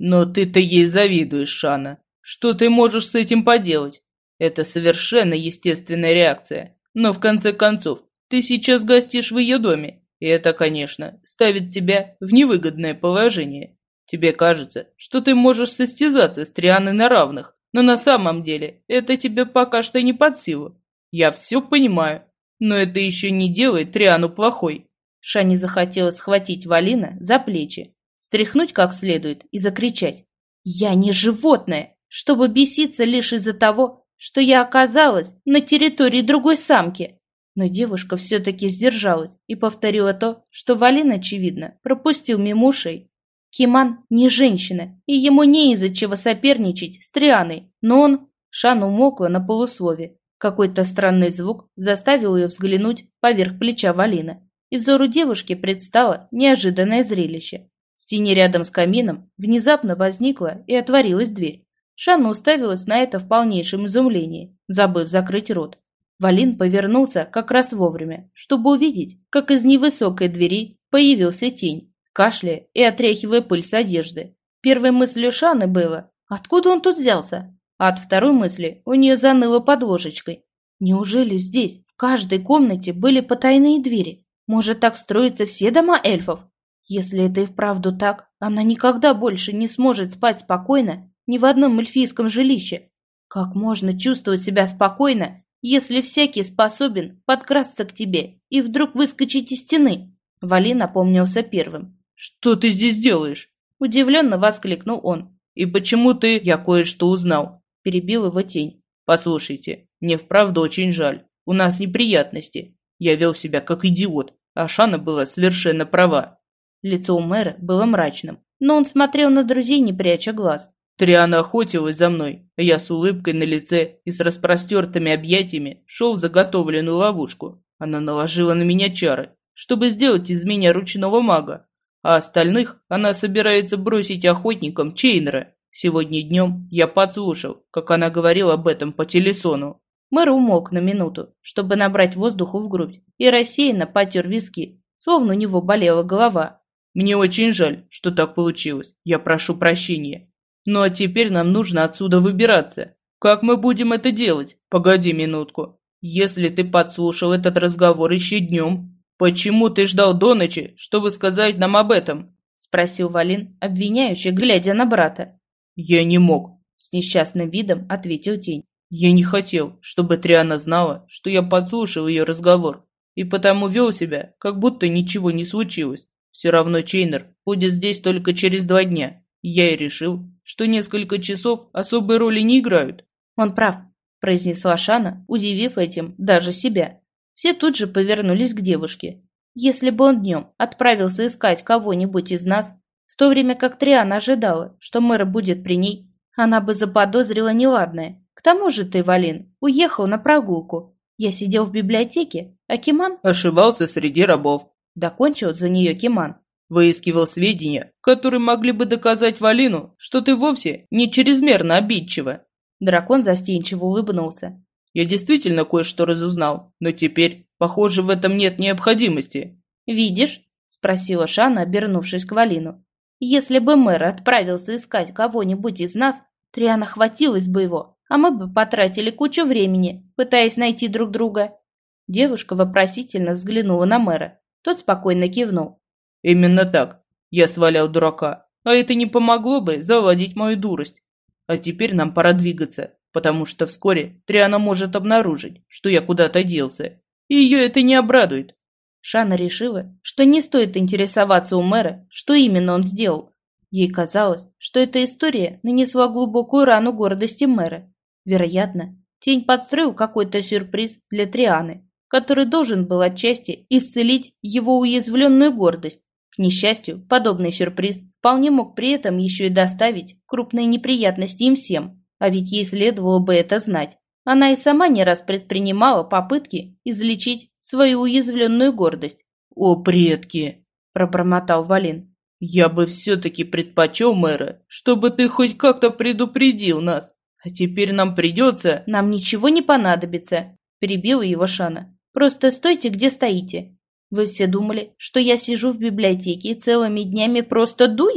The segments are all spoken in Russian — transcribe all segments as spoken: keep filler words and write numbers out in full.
Но ты-то ей завидуешь, Шана. Что ты можешь с этим поделать? Это совершенно естественная реакция. Но в конце концов, ты сейчас гостишь в ее доме, и это, конечно, ставит тебя в невыгодное положение. Тебе кажется, что ты можешь состязаться с Трианой на равных, но на самом деле это тебе пока что не под силу. Я все понимаю, но это еще не делает Триану плохой. Шане захотелось схватить Валина за плечи, стряхнуть как следует и закричать: «Я не животное, чтобы беситься лишь из-за того, что я оказалась на территории другой самки». Но девушка все-таки сдержалась и повторила то, что Валин, очевидно, пропустил мимо ушей. Киман не женщина, и ему не из-за чего соперничать с Трианой, но он... Шана умолкла на полуслове. Какой-то странный звук заставил ее взглянуть поверх плеча Валина, и взору девушки предстало неожиданное зрелище. В стене рядом с камином внезапно возникла и отворилась дверь. Шана уставилась на это в полнейшем изумлении, забыв закрыть рот. Валин повернулся как раз вовремя, чтобы увидеть, как из невысокой двери появился тень, кашляя и отряхивая пыль с одежды. Первой мыслью Шаны было: откуда он тут взялся? А от второй мысли у нее заныло под ложечкой. Неужели здесь, в каждой комнате, были потайные двери? Может, так строятся все дома эльфов? Если это и вправду так, она никогда больше не сможет спать спокойно ни в одном эльфийском жилище. Как можно чувствовать себя спокойно, если всякий способен подкрасться к тебе и вдруг выскочить из стены? Валин опомнился первым. «Что ты здесь делаешь?» Удивленно воскликнул он. «И почему ты...» «Я кое-что узнал», — перебил его тень. «Послушайте, мне вправду очень жаль. У нас неприятности. Я вел себя как идиот, а Шана была совершенно права». Лицо у мэра было мрачным, но он смотрел на друзей, не пряча глаз. Триана охотилась за мной, а я с улыбкой на лице и с распростертыми объятиями шел в заготовленную ловушку. Она наложила на меня чары, чтобы сделать из меня ручного мага, а остальных она собирается бросить охотникам Чейнера. Сегодня днем я подслушал, как она говорила об этом по телесону. Мэр умолк на минуту, чтобы набрать воздуху в грудь, и рассеянно потер виски, словно у него болела голова. «Мне очень жаль, что так получилось. Я прошу прощения. Ну а теперь нам нужно отсюда выбираться. Как мы будем это делать? Погоди минутку. Если ты подслушал этот разговор еще днем, почему ты ждал до ночи, чтобы сказать нам об этом?» — спросил Валин, обвиняюще глядя на брата. «Я не мог», — с несчастным видом ответил тень. «Я не хотел, чтобы Триана знала, что я подслушал ее разговор, и потому вел себя, как будто ничего не случилось. Все равно Чейнер будет здесь только через два дня. Я и решил, что несколько часов особой роли не играют». «Он прав», — произнесла Шана, удивив этим даже себя. Все тут же повернулись к девушке. Если бы он днем отправился искать кого-нибудь из нас, в то время как Триана ожидала, что мэр будет при ней, она бы заподозрила неладное. К тому же ты, Валин, уехал на прогулку. Я сидел в библиотеке, а Киман... Ошибался среди рабов. Докончил за нее Киман. Выискивал сведения, которые могли бы доказать Валину, что ты вовсе не чрезмерно обидчива. Дракон застенчиво улыбнулся. Я действительно кое-что разузнал, но теперь, похоже, в этом нет необходимости. «Видишь?» — спросила Шана, обернувшись к Валину. «Если бы мэр отправился искать кого-нибудь из нас, Триана хватилась бы его, а мы бы потратили кучу времени, пытаясь найти друг друга». Девушка вопросительно взглянула на мэра. Тот спокойно кивнул. «Именно так. Я свалял дурака, а это не помогло бы заладить мою дурость. А теперь нам пора двигаться, потому что вскоре Триана может обнаружить, что я куда-то делся, и ее это не обрадует». Шана решила, что не стоит интересоваться у мэра, что именно он сделал. Ей казалось, что эта история нанесла глубокую рану гордости мэра. Вероятно, тень подстроил какой-то сюрприз для Трианы, который должен был отчасти исцелить его уязвленную гордость. К несчастью, подобный сюрприз вполне мог при этом еще и доставить крупные неприятности им всем, а ведь ей следовало бы это знать. Она и сама не раз предпринимала попытки излечить свою уязвленную гордость. «О, предки!» – пробормотал Валин. «Я бы все-таки предпочел, мэра, чтобы ты хоть как-то предупредил нас, а теперь нам придется...» «Нам ничего не понадобится», – перебила его Шана. «Просто стойте, где стоите. Вы все думали, что я сижу в библиотеке и целыми днями просто дуюсь?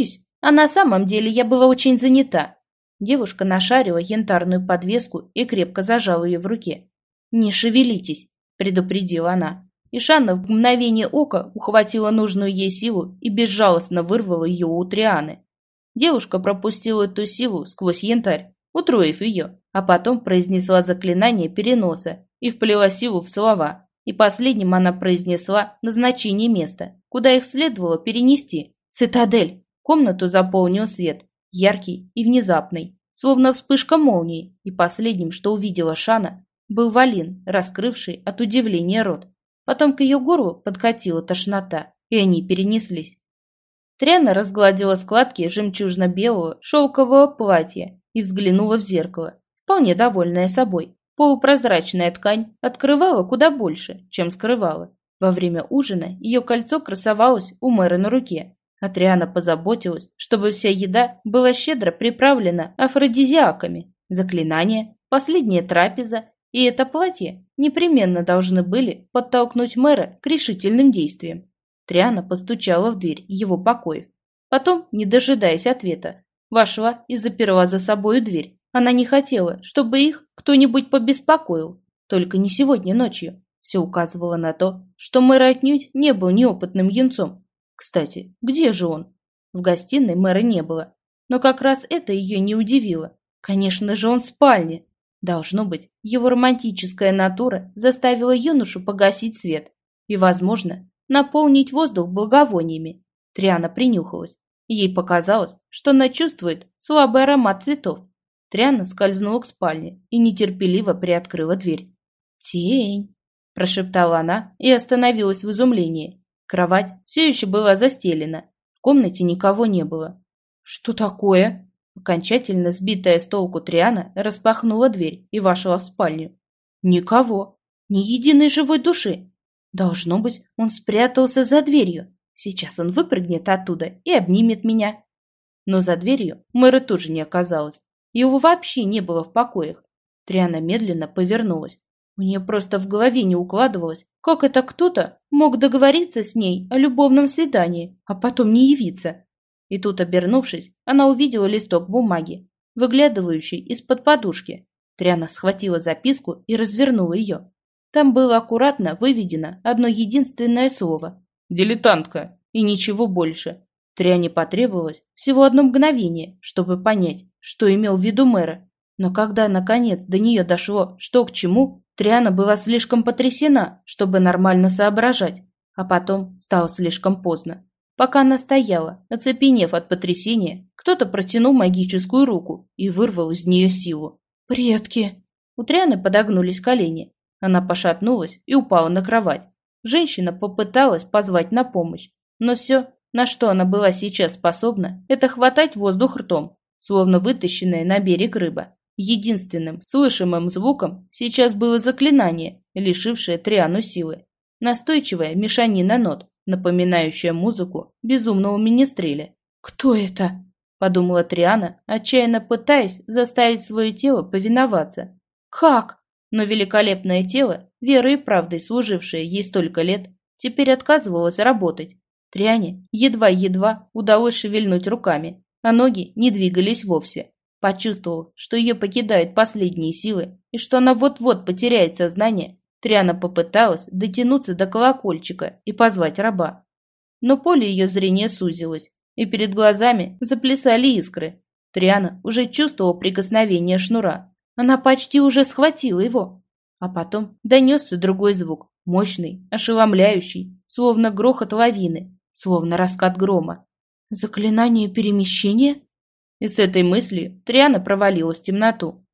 А на самом деле я была очень занята. Девушка нашарила янтарную подвеску и крепко зажала ее в руке. «Не шевелитесь», — предупредила она. И Шанна в мгновение ока ухватила нужную ей силу и безжалостно вырвала ее у Трианы. Девушка пропустила эту силу сквозь янтарь, утроив ее, а потом произнесла заклинание переноса и вплела силу в слова. И последним она произнесла назначение места, куда их следовало перенести. «Цитадель». Комнату заполнил свет, яркий и внезапный, словно вспышка молнии, и последним, что увидела Шана, был Валин, раскрывший от удивления рот. Потом к ее горлу подкатила тошнота, и они перенеслись. Триана разгладила складки жемчужно-белого шелкового платья и взглянула в зеркало, вполне довольная собой. Полупрозрачная ткань открывала куда больше, чем скрывала. Во время ужина ее кольцо красовалось у мэра на руке, а Триана позаботилась, чтобы вся еда была щедро приправлена афродизиаками. Заклинания, последняя трапеза и это платье непременно должны были подтолкнуть мэра к решительным действиям. Триана постучала в дверь его покоев. Потом, не дожидаясь ответа, вошла и заперла за собою дверь. Она не хотела, чтобы их кто-нибудь побеспокоил. Только не сегодня ночью. Все указывало на то, что мэр отнюдь не был неопытным юнцом. Кстати, где же он? В гостиной мэра не было. Но как раз это ее не удивило. Конечно же, он в спальне. Должно быть, его романтическая натура заставила юношу погасить свет и, возможно, наполнить воздух благовониями. Триана принюхалась. Ей показалось, что она чувствует слабый аромат цветов. Триана скользнула к спальне и нетерпеливо приоткрыла дверь. «Тень!» – прошептала она и остановилась в изумлении. Кровать все еще была застелена. В комнате никого не было. «Что такое?» Окончательно сбитая с толку Триана распахнула дверь и вошла в спальню. Никого, ни единой живой души. Должно быть, он спрятался за дверью. Сейчас он выпрыгнет оттуда и обнимет меня. Но за дверью мэра тоже не оказалось. Его вообще не было в покоях. Триана медленно повернулась. У нее просто в голове не укладывалось, как это кто-то мог договориться с ней о любовном свидании, а потом не явиться. И тут, обернувшись, она увидела листок бумаги, выглядывающий из-под подушки. Триана схватила записку и развернула ее. Там было аккуратно выведено одно единственное слово «дилетантка» и ничего больше. Триане потребовалось всего одно мгновение, чтобы понять, что имел в виду мэра. Но когда, наконец, до нее дошло, что к чему, Триана была слишком потрясена, чтобы нормально соображать, а потом стало слишком поздно. Пока она стояла, оцепенев от потрясения, кто-то протянул магическую руку и вырвал из нее силу. «Предки!» У Трианы подогнулись колени. Она пошатнулась и упала на кровать. Женщина попыталась позвать на помощь, но все, на что она была сейчас способна, это хватать воздух ртом, словно вытащенная на берег рыба. Единственным слышимым звуком сейчас было заклинание, лишившее Триану силы. Настойчивая мешанина нот, напоминающая музыку безумного министреля. «Кто это?» – подумала Триана, отчаянно пытаясь заставить свое тело повиноваться. «Как?» Но великолепное тело, верой и правдой служившее ей столько лет, теперь отказывалось работать. Триане едва-едва удалось шевельнуть руками, а ноги не двигались вовсе. Почувствовав, что ее покидают последние силы и что она вот-вот потеряет сознание, Триана попыталась дотянуться до колокольчика и позвать раба. Но поле ее зрения сузилось, и перед глазами заплясали искры. Триана уже чувствовала прикосновение шнура. Она почти уже схватила его. А потом донесся другой звук, мощный, ошеломляющий, словно грохот лавины, словно раскат грома. «Заклинание перемещения?» И с этой мыслью Триана провалилась в темноту.